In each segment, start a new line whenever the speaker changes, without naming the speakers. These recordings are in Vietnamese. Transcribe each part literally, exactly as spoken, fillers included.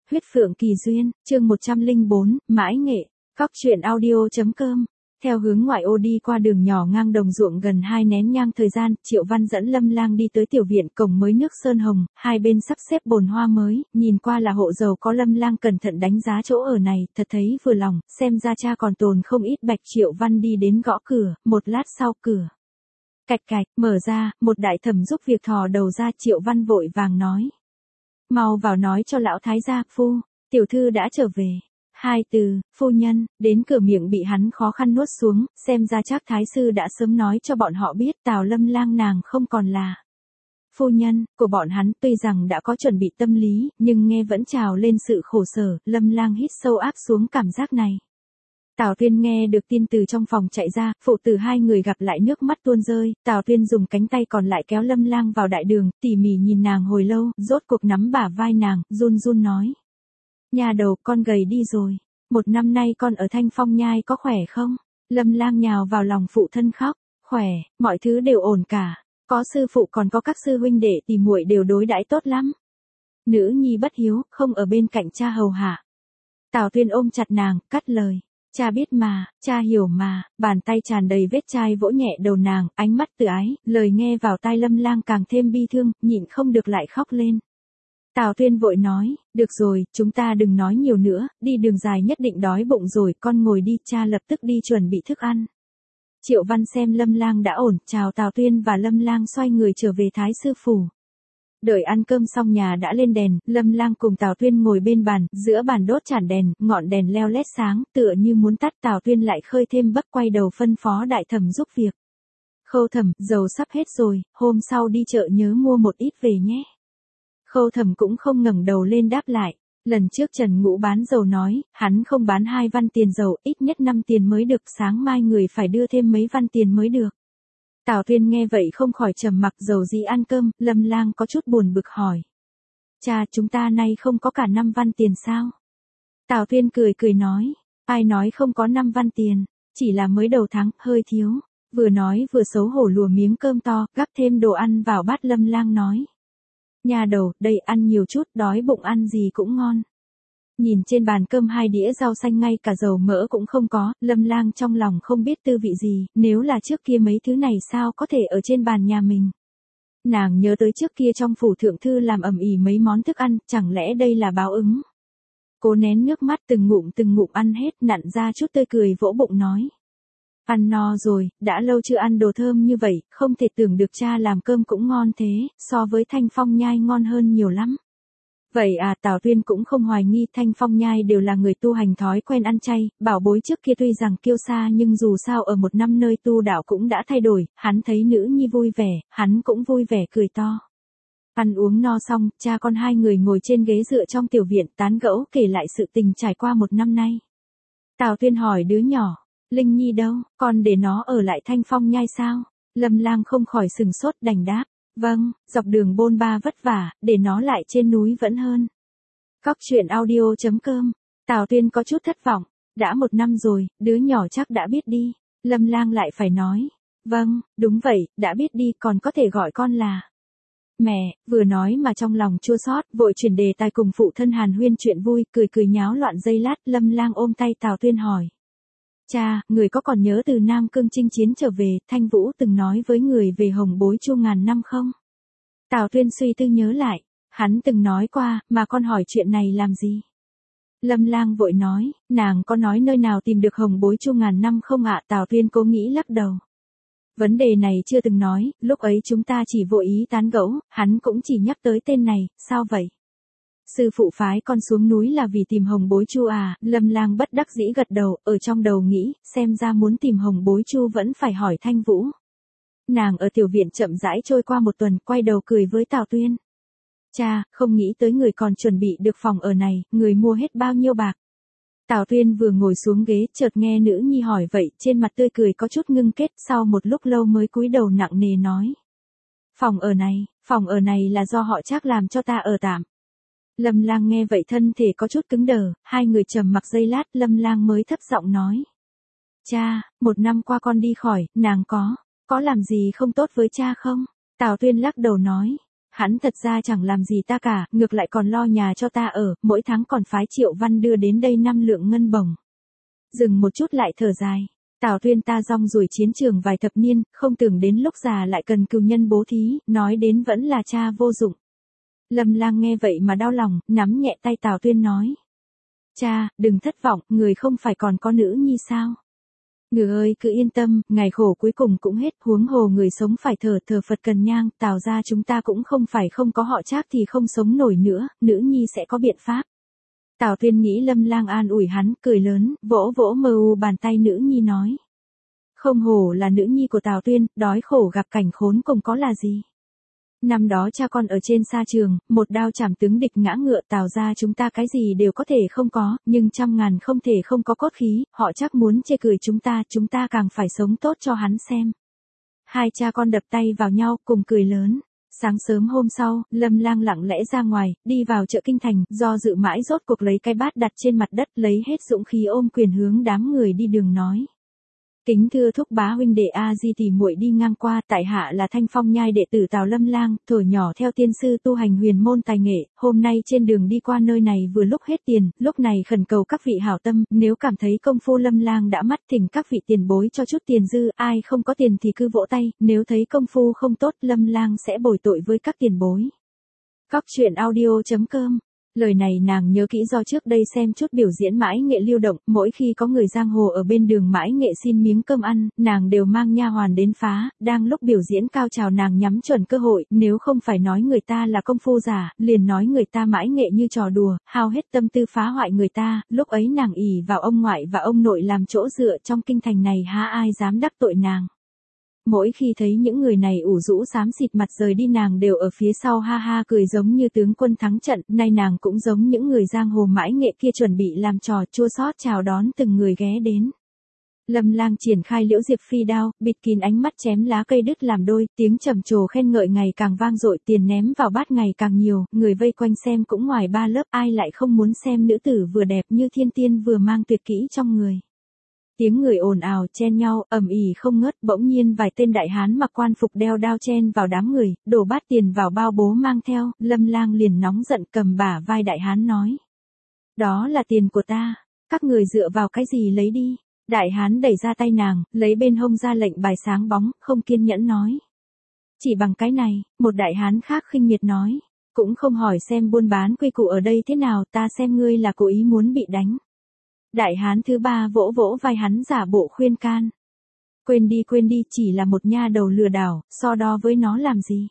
Huyết Phượng Kỳ Duyên, chương một trăm lẻ bốn, Mãi Nghệ, Cóc truyện audio.com. Theo hướng ngoại ô đi qua đường nhỏ ngang đồng ruộng gần hai nén nhang thời gian, Triệu Văn dẫn Lâm Lang đi tới tiểu viện cổng mới nước sơn hồng, hai bên sắp xếp bồn hoa mới, nhìn qua là hộ giàu có. Lâm Lang cẩn thận đánh giá chỗ ở này, thật thấy vừa lòng, xem ra cha còn tồn không ít bạch. Triệu Văn đi đến gõ cửa, một lát sau cửa cạch cạch, mở ra, một đại thẩm giúp việc thò đầu ra. Triệu Văn vội vàng nói: mau vào nói cho lão thái gia, phu, tiểu thư đã trở về. Hai từ, phu nhân, đến cửa miệng bị hắn khó khăn nuốt xuống, xem ra chắc thái sư đã sớm nói cho bọn họ biết Tào Lâm Lang nàng không còn là phu nhân của bọn hắn. Tuy rằng đã có chuẩn bị tâm lý, nhưng nghe vẫn trào lên sự khổ sở. Lâm Lang hít sâu áp xuống cảm giác này. Tào Tuyên nghe được tin từ trong phòng chạy ra, phụ tử hai người gặp lại nước mắt tuôn rơi. Tào Tuyên dùng cánh tay còn lại kéo Lâm Lang vào đại đường, tỉ mỉ nhìn nàng hồi lâu, rốt cuộc nắm bả vai nàng, run run nói: nhà đầu, con gầy đi rồi. Một năm nay con ở Thanh Phong Nhai có khỏe không? Lâm Lang nhào vào lòng phụ thân khóc. Khỏe, mọi thứ đều ổn cả. Có sư phụ còn có các sư huynh đệ tỷ muội đều đối đãi tốt lắm. Nữ nhi bất hiếu, không ở bên cạnh cha hầu hạ. Tào Tuyên ôm chặt nàng, cắt lời: cha biết mà, cha hiểu mà. Bàn tay tràn đầy vết chai vỗ nhẹ đầu nàng, ánh mắt từ ái. Lời nghe vào tai Lâm Lang càng thêm bi thương, nhịn không được lại khóc lên. Tào Tuyên vội nói: được rồi, chúng ta đừng nói nhiều nữa, đi đường dài nhất định đói bụng rồi, con ngồi đi, cha lập tức đi chuẩn bị thức ăn. Triệu Văn xem Lâm Lang đã ổn, chào Tào Tuyên và Lâm Lang xoay người trở về thái sư phủ. Đợi ăn cơm xong nhà đã lên đèn, Lâm Lang cùng Tào Tuyên ngồi bên bàn, giữa bàn đốt chản đèn, ngọn đèn leo lét sáng, tựa như muốn tắt. Tào Tuyên lại khơi thêm bấc, quay đầu phân phó đại thẩm giúp việc: Khâu thẩm, dầu sắp hết rồi, hôm sau đi chợ nhớ mua một ít về nhé. Khâu thẩm cũng không ngẩng đầu lên đáp lại. Lần trước Trần Ngũ bán dầu nói, hắn không bán hai văn tiền dầu, ít nhất năm tiền mới được, sáng mai người phải đưa thêm mấy văn tiền mới được. Tào Tuyên nghe vậy không khỏi trầm mặc. Dầu gì ăn cơm? Lâm Lang có chút buồn bực hỏi: cha, chúng ta nay không có cả năm văn tiền sao? Tào Tuyên cười cười nói: ai nói không có năm văn tiền, chỉ là mới đầu tháng, hơi thiếu. Vừa nói vừa xấu hổ lùa miếng cơm to, gắp thêm đồ ăn vào bát. Lâm Lang nói: nhà đầu, đây ăn nhiều chút, đói bụng ăn gì cũng ngon. Nhìn trên bàn cơm hai đĩa rau xanh, ngay cả dầu mỡ cũng không có, Lâm Lang trong lòng không biết tư vị gì, nếu là trước kia mấy thứ này sao có thể ở trên bàn nhà mình. Nàng nhớ tới trước kia trong phủ thượng thư làm ầm ĩ mấy món thức ăn, chẳng lẽ đây là báo ứng. Cố nén nước mắt, từng ngụm từng ngụm ăn hết, nặn ra chút tươi cười, vỗ bụng nói: ăn no rồi, đã lâu chưa ăn đồ thơm như vậy, không thể tưởng được cha làm cơm cũng ngon thế, so với Thanh Phong Nhai ngon hơn nhiều lắm. Vậy à? Tào Tuyên cũng không hoài nghi, Thanh Phong Nhai đều là người tu hành thói quen ăn chay, bảo bối trước kia tuy rằng kiêu sa nhưng dù sao ở một năm nơi tu đạo cũng đã thay đổi. Hắn thấy nữ nhi vui vẻ, hắn cũng vui vẻ cười to. Ăn uống no xong, cha con hai người ngồi trên ghế dựa trong tiểu viện tán gẫu, kể lại sự tình trải qua một năm nay. Tào Tuyên hỏi đứa nhỏ: Linh Nhi đâu, con để nó ở lại Thanh Phong Nhai sao? Lâm Lang không khỏi sừng sốt, đành đáp: vâng, dọc đường bôn ba vất vả, để nó lại trên núi vẫn hơn. Cóc truyện audio.com. Tào Tuyên có chút thất vọng: đã một năm rồi, đứa nhỏ chắc đã biết đi. Lâm Lang lại phải nói: vâng, đúng vậy, đã biết đi, còn có thể gọi con là mẹ. Vừa nói mà trong lòng chua xót, vội chuyển đề tài cùng phụ thân hàn huyên chuyện vui, cười cười nháo loạn giây lát. Lâm Lang ôm tay Tào Tuyên hỏi: cha, người có còn nhớ từ Nam Cương chinh chiến trở về, Thanh Vũ từng nói với người về Hồng Bối Chu ngàn năm không? Tào Tuyên suy tư nhớ lại: hắn từng nói qua, mà con hỏi chuyện này làm gì? Lâm Lang vội nói: nàng có nói nơi nào tìm được Hồng Bối Chu ngàn năm không ạ? Tào Tuyên cố nghĩ lắc đầu: vấn đề này chưa từng nói, lúc ấy chúng ta chỉ vô ý tán gẫu, hắn cũng chỉ nhắc tới tên này. Sao vậy? Sư phụ phái con xuống núi là vì tìm Hồng Bối Chu à? Lâm Lang bất đắc dĩ gật đầu, ở trong đầu nghĩ, xem ra muốn tìm Hồng Bối Chu vẫn phải hỏi Thanh Vũ. Nàng ở tiểu viện chậm rãi trôi qua một tuần, quay đầu cười với Tào Tuyên: cha, không nghĩ tới người còn chuẩn bị được phòng ở này, người mua hết bao nhiêu bạc? Tào Tuyên vừa ngồi xuống ghế, chợt nghe nữ nhi hỏi vậy, trên mặt tươi cười có chút ngưng kết, sau một lúc lâu mới cúi đầu nặng nề nói: phòng ở này, phòng ở này là do họ Trác làm cho ta ở tạm. Lâm Lang nghe vậy thân thể có chút cứng đờ, hai người trầm mặc giây lát, Lâm Lang mới thấp giọng nói: cha, một năm qua con đi khỏi, nàng có, có làm gì không tốt với cha không? Tào Tuyên lắc đầu nói: Hắn thật ra chẳng làm gì ta cả, ngược lại còn lo nhà cho ta ở, mỗi tháng còn phái Triệu Văn đưa đến đây năm lượng ngân bổng. Dừng một chút lại thở dài. Tào Tuyên ta rong ruổi chiến trường vài thập niên, không tưởng đến lúc già lại cần cừu nhân bố thí, nói đến vẫn là cha vô dụng. Lâm Lang nghe vậy mà đau lòng, nắm nhẹ tay Tào Tuyên nói. Cha, đừng thất vọng, người không phải còn có nữ nhi sao? Người ơi cứ yên tâm, ngày khổ cuối cùng cũng hết, huống hồ người sống phải thờ thờ Phật cần nhang, Tào gia chúng ta cũng không phải không có họ Trác thì không sống nổi nữa, nữ nhi sẽ có biện pháp. Tào Tuyên nghĩ Lâm Lang an ủi hắn, cười lớn, vỗ vỗ mờ u bàn tay nữ nhi nói. Không hổ là nữ nhi của Tào Tuyên, đói khổ gặp cảnh khốn cùng có là gì. Năm đó cha con ở trên sa trường, một đao chảm tướng địch ngã ngựa, Tào gia chúng ta cái gì đều có thể không có, nhưng trăm ngàn không thể không có cốt khí, họ chắc muốn chê cười chúng ta, chúng ta càng phải sống tốt cho hắn xem. Hai cha con đập tay vào nhau, cùng cười lớn. Sáng sớm hôm sau, Lâm Lang lặng lẽ ra ngoài, đi vào chợ kinh thành, do dự mãi rốt cuộc lấy cái bát đặt trên mặt đất, lấy hết dũng khí ôm quyền hướng đám người đi đường nói. Kính thưa thúc bá huynh đệ A Di tỷ muội đi ngang qua, tại hạ là Thanh Phong nhai đệ tử Tào Lâm Lang, thuở nhỏ theo tiên sư tu hành huyền môn tài nghệ, hôm nay trên đường đi qua nơi này vừa lúc hết tiền, lúc này khẩn cầu các vị hảo tâm, nếu cảm thấy công phu Lâm Lang đã mắt thỉnh các vị tiền bối cho chút tiền dư, ai không có tiền thì cứ vỗ tay, nếu thấy công phu không tốt Lâm Lang sẽ bồi tội với các tiền bối. Cóc truyện audio chấm com. Lời này nàng nhớ kỹ do trước đây xem chút biểu diễn mãi nghệ lưu động, mỗi khi có người giang hồ ở bên đường mãi nghệ xin miếng cơm ăn, nàng đều mang nha hoàn đến phá, đang lúc biểu diễn cao trào nàng nhắm chuẩn cơ hội, nếu không phải nói người ta là công phu giả, liền nói người ta mãi nghệ như trò đùa, hao hết tâm tư phá hoại người ta, lúc ấy nàng ỷ vào ông ngoại và ông nội làm chỗ dựa trong kinh thành này há ai dám đắc tội nàng. Mỗi khi thấy những người này ủ rũ xám xịt mặt rời đi nàng đều ở phía sau ha ha cười giống như tướng quân thắng trận, nay nàng cũng giống những người giang hồ mãi nghệ kia chuẩn bị làm trò chua xót chào đón từng người ghé đến. Lâm Lang triển khai liễu diệp phi đao, bịt kín ánh mắt chém lá cây đứt làm đôi, tiếng trầm trồ khen ngợi ngày càng vang dội, tiền ném vào bát ngày càng nhiều, người vây quanh xem cũng ngoài ba lớp, ai lại không muốn xem nữ tử vừa đẹp như thiên tiên vừa mang tuyệt kỹ trong người. Tiếng người ồn ào chen nhau, ầm ĩ không ngớt, bỗng nhiên vài tên đại hán mặc quan phục đeo đao chen vào đám người, đổ bát tiền vào bao bố mang theo, Lâm Lang liền nóng giận cầm bả vai đại hán nói. Đó là tiền của ta, các người dựa vào cái gì lấy đi. Đại hán đẩy ra tay nàng, lấy bên hông ra lệnh bài sáng bóng, không kiên nhẫn nói. Chỉ bằng cái này, một đại hán khác khinh miệt nói, cũng không hỏi xem buôn bán quy củ ở đây thế nào, ta xem ngươi là cố ý muốn bị đánh. Đại hán thứ ba vỗ vỗ vai hắn giả bộ khuyên can. Quên đi quên đi, chỉ là một nha đầu lừa đảo, so đo với nó làm gì.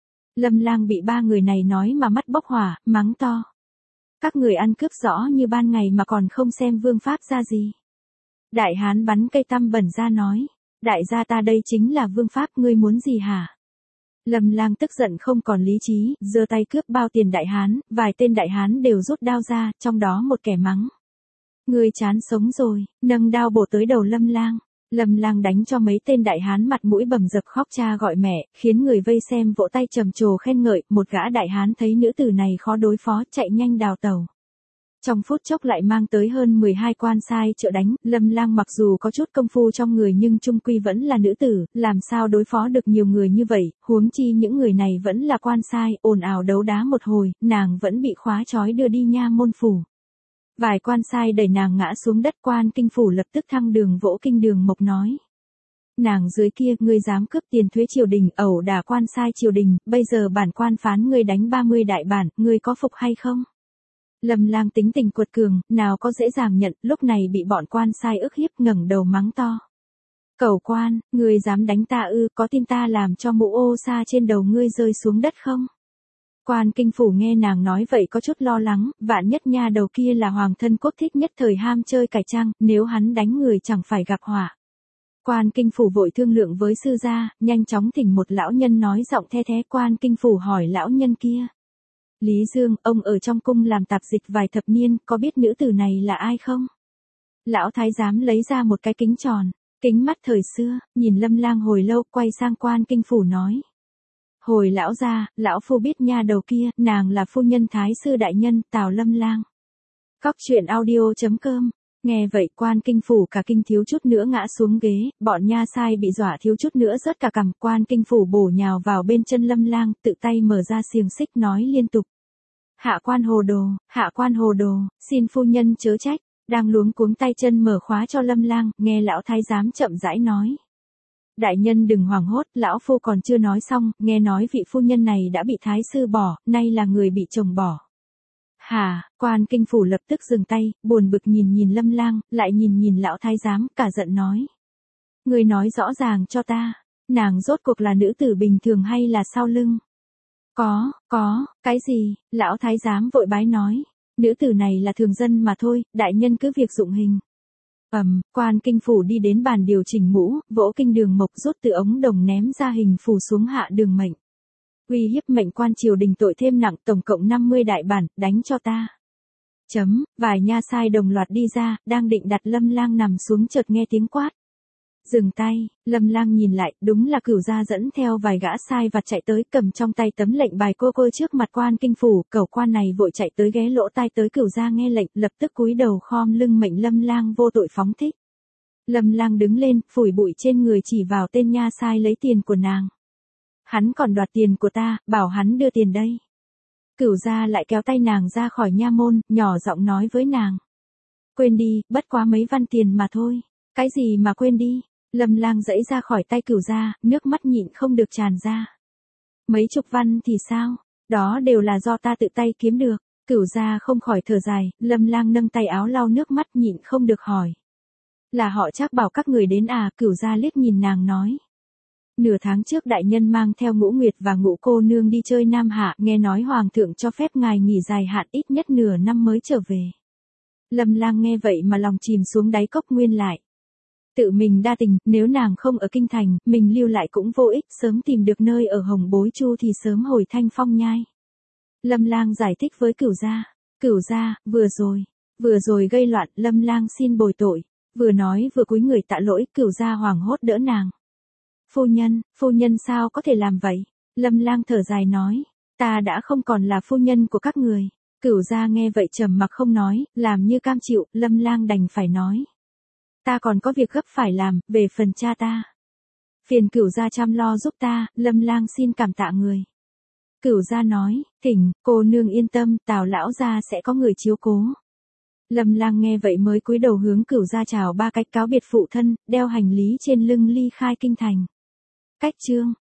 Lâm Lang bị ba người này nói mà mắt bốc hỏa, mắng to. Các người ăn cướp rõ như ban ngày mà còn không xem vương pháp ra gì. Đại hán bắn cây tăm bẩn ra nói. Đại gia ta đây chính là vương pháp, ngươi muốn gì hả? Lâm Lang tức giận không còn lý trí, giơ tay cướp bao tiền đại hán, vài tên đại hán đều rút đao ra, trong đó một kẻ mắng. Ngươi chán sống rồi, nâng đao bổ tới đầu Lâm Lang. Lâm Lang đánh cho mấy tên đại hán mặt mũi bầm dập khóc cha gọi mẹ, khiến người vây xem vỗ tay trầm trồ khen ngợi, một gã đại hán thấy nữ tử này khó đối phó, chạy nhanh đào tẩu. Trong phút chốc lại mang tới hơn mười hai quan sai trợ đánh, Lâm Lang mặc dù có chút công phu trong người nhưng chung quy vẫn là nữ tử, làm sao đối phó được nhiều người như vậy, huống chi những người này vẫn là quan sai, ồn ào đấu đá một hồi, nàng vẫn bị khóa trói đưa đi nha môn phủ. Vài quan sai đẩy nàng ngã xuống đất, quan kinh phủ lập tức thăng đường vỗ kinh đường mộc nói. Nàng dưới kia, ngươi dám cướp tiền thuế triều đình, ẩu đả quan sai triều đình, bây giờ bản quan phán ngươi đánh ba mươi đại bản, ngươi có phục hay không? Lâm Lang tính tình cuột cường, nào có dễ dàng nhận, lúc này bị bọn quan sai ức hiếp, ngẩng đầu mắng to. Cẩu quan, ngươi dám đánh ta ư, có tin ta làm cho mũ ô sa trên đầu ngươi rơi xuống đất không? Quan kinh phủ nghe nàng nói vậy có chút lo lắng, vạn nhất nha đầu kia là hoàng thân quốc thích nhất thời ham chơi cải trang, nếu hắn đánh người chẳng phải gặp họa. Quan kinh phủ vội thương lượng với sư gia, nhanh chóng thỉnh một lão nhân nói giọng the thé. Quan kinh phủ hỏi lão nhân kia. Lý Dương, ông ở trong cung làm tạp dịch vài thập niên, có biết nữ tử này là ai không? Lão thái giám lấy ra một cái kính tròn, kính mắt thời xưa, nhìn Lâm Lang hồi lâu, quay sang quan kinh phủ nói. Hồi lão gia, lão phu biết nha đầu kia, nàng là phu nhân thái sư đại nhân, Tào Lâm Lang. Cóc truyện audio chấm com Nghe vậy Quan Kinh Phủ cả kinh thiếu chút nữa ngã xuống ghế, bọn nha sai bị dọa thiếu chút nữa rớt cả cằm. Quan Kinh Phủ bổ nhào vào bên chân Lâm Lang, tự tay mở ra xiềng xích nói liên tục. Hạ quan hồ đồ, hạ quan hồ đồ, xin phu nhân chớ trách. Đang luống cuống tay chân mở khóa cho Lâm Lang, nghe lão thái giám chậm rãi nói. Đại nhân đừng hoảng hốt, lão phu còn chưa nói xong, nghe nói vị phu nhân này đã bị thái sư bỏ, nay là người bị chồng bỏ. Hà, Quan Kinh Phủ lập tức dừng tay, buồn bực nhìn nhìn Lâm Lang, lại nhìn nhìn lão thái giám, cả giận nói. Người nói rõ ràng cho ta, nàng rốt cuộc là nữ tử bình thường hay là sau lưng? Có, có, cái gì? Lão thái giám vội bái nói. Nữ tử này là thường dân mà thôi, đại nhân cứ việc dụng hình. Ầm, um, Quan Kinh Phủ đi đến bàn điều chỉnh mũ, vỗ kinh đường mộc rút từ ống đồng ném ra hình phù xuống hạ đường mệnh. Uy hiếp mệnh quan triều đình tội thêm nặng, tổng cộng năm mươi đại bản, đánh cho ta. Chấm, vài nha sai đồng loạt đi ra, đang định đặt Lâm Lang nằm xuống chợt nghe tiếng quát. Dừng tay, Lâm Lang nhìn lại, đúng là Cửu Gia dẫn theo vài gã sai vặt chạy tới, cầm trong tay tấm lệnh bài cô cô trước mặt Quan Kinh Phủ. Cẩu quan này vội chạy tới ghé lỗ tai tới Cửu Gia nghe lệnh, lập tức cúi đầu khom lưng mệnh Lâm Lang vô tội phóng thích. Lâm Lang đứng lên, phủi bụi trên người chỉ vào tên nha sai lấy tiền của nàng. Hắn còn đoạt tiền của ta, bảo hắn đưa tiền đây. Cửu Gia lại kéo tay nàng ra khỏi nha môn, nhỏ giọng nói với nàng. Quên đi, bất quá mấy văn tiền mà thôi. Cái gì mà quên đi? Lâm Lang giãy ra khỏi tay Cửu Gia, nước mắt nhịn không được tràn ra. Mấy chục văn thì sao? Đó đều là do ta tự tay kiếm được. Cửu Gia không khỏi thở dài, Lâm Lang nâng tay áo lau nước mắt nhịn không được hỏi. Là họ Trác bảo các người đến à? Cửu Gia liếc nhìn nàng nói. Nửa tháng trước đại nhân mang theo Ngũ Nguyệt và Ngũ cô nương đi chơi Nam Hạ, nghe nói hoàng thượng cho phép ngài nghỉ dài hạn ít nhất nửa năm mới trở về. Lâm Lang nghe vậy mà lòng chìm xuống đáy cốc nguyên lại. Tự mình đa tình, nếu nàng không ở kinh thành, mình lưu lại cũng vô ích, sớm tìm được nơi ở Hồng Bối Chu thì sớm hồi Thanh Phong nhai. Lâm Lang giải thích với Cửu Gia. Cửu Gia, vừa rồi, vừa rồi gây loạn, Lâm Lang xin bồi tội. Vừa nói vừa cúi người tạ lỗi, Cửu Gia hoảng hốt đỡ nàng. Phu nhân, phu nhân sao có thể làm vậy? Lâm Lang thở dài nói, ta đã không còn là phu nhân của các người. Cửu Gia nghe vậy trầm mặc không nói, làm như cam chịu, Lâm Lang đành phải nói. Ta còn có việc gấp phải làm, về phần cha ta. Phiền Cửu Gia chăm lo giúp ta, Lâm Lang xin cảm tạ người. Cửu Gia nói, thỉnh, cô nương yên tâm, Tào lão gia sẽ có người chiếu cố. Lâm Lang nghe vậy mới cúi đầu hướng Cửu Gia chào ba cách cáo biệt phụ thân, đeo hành lý trên lưng ly khai kinh thành. Cách chương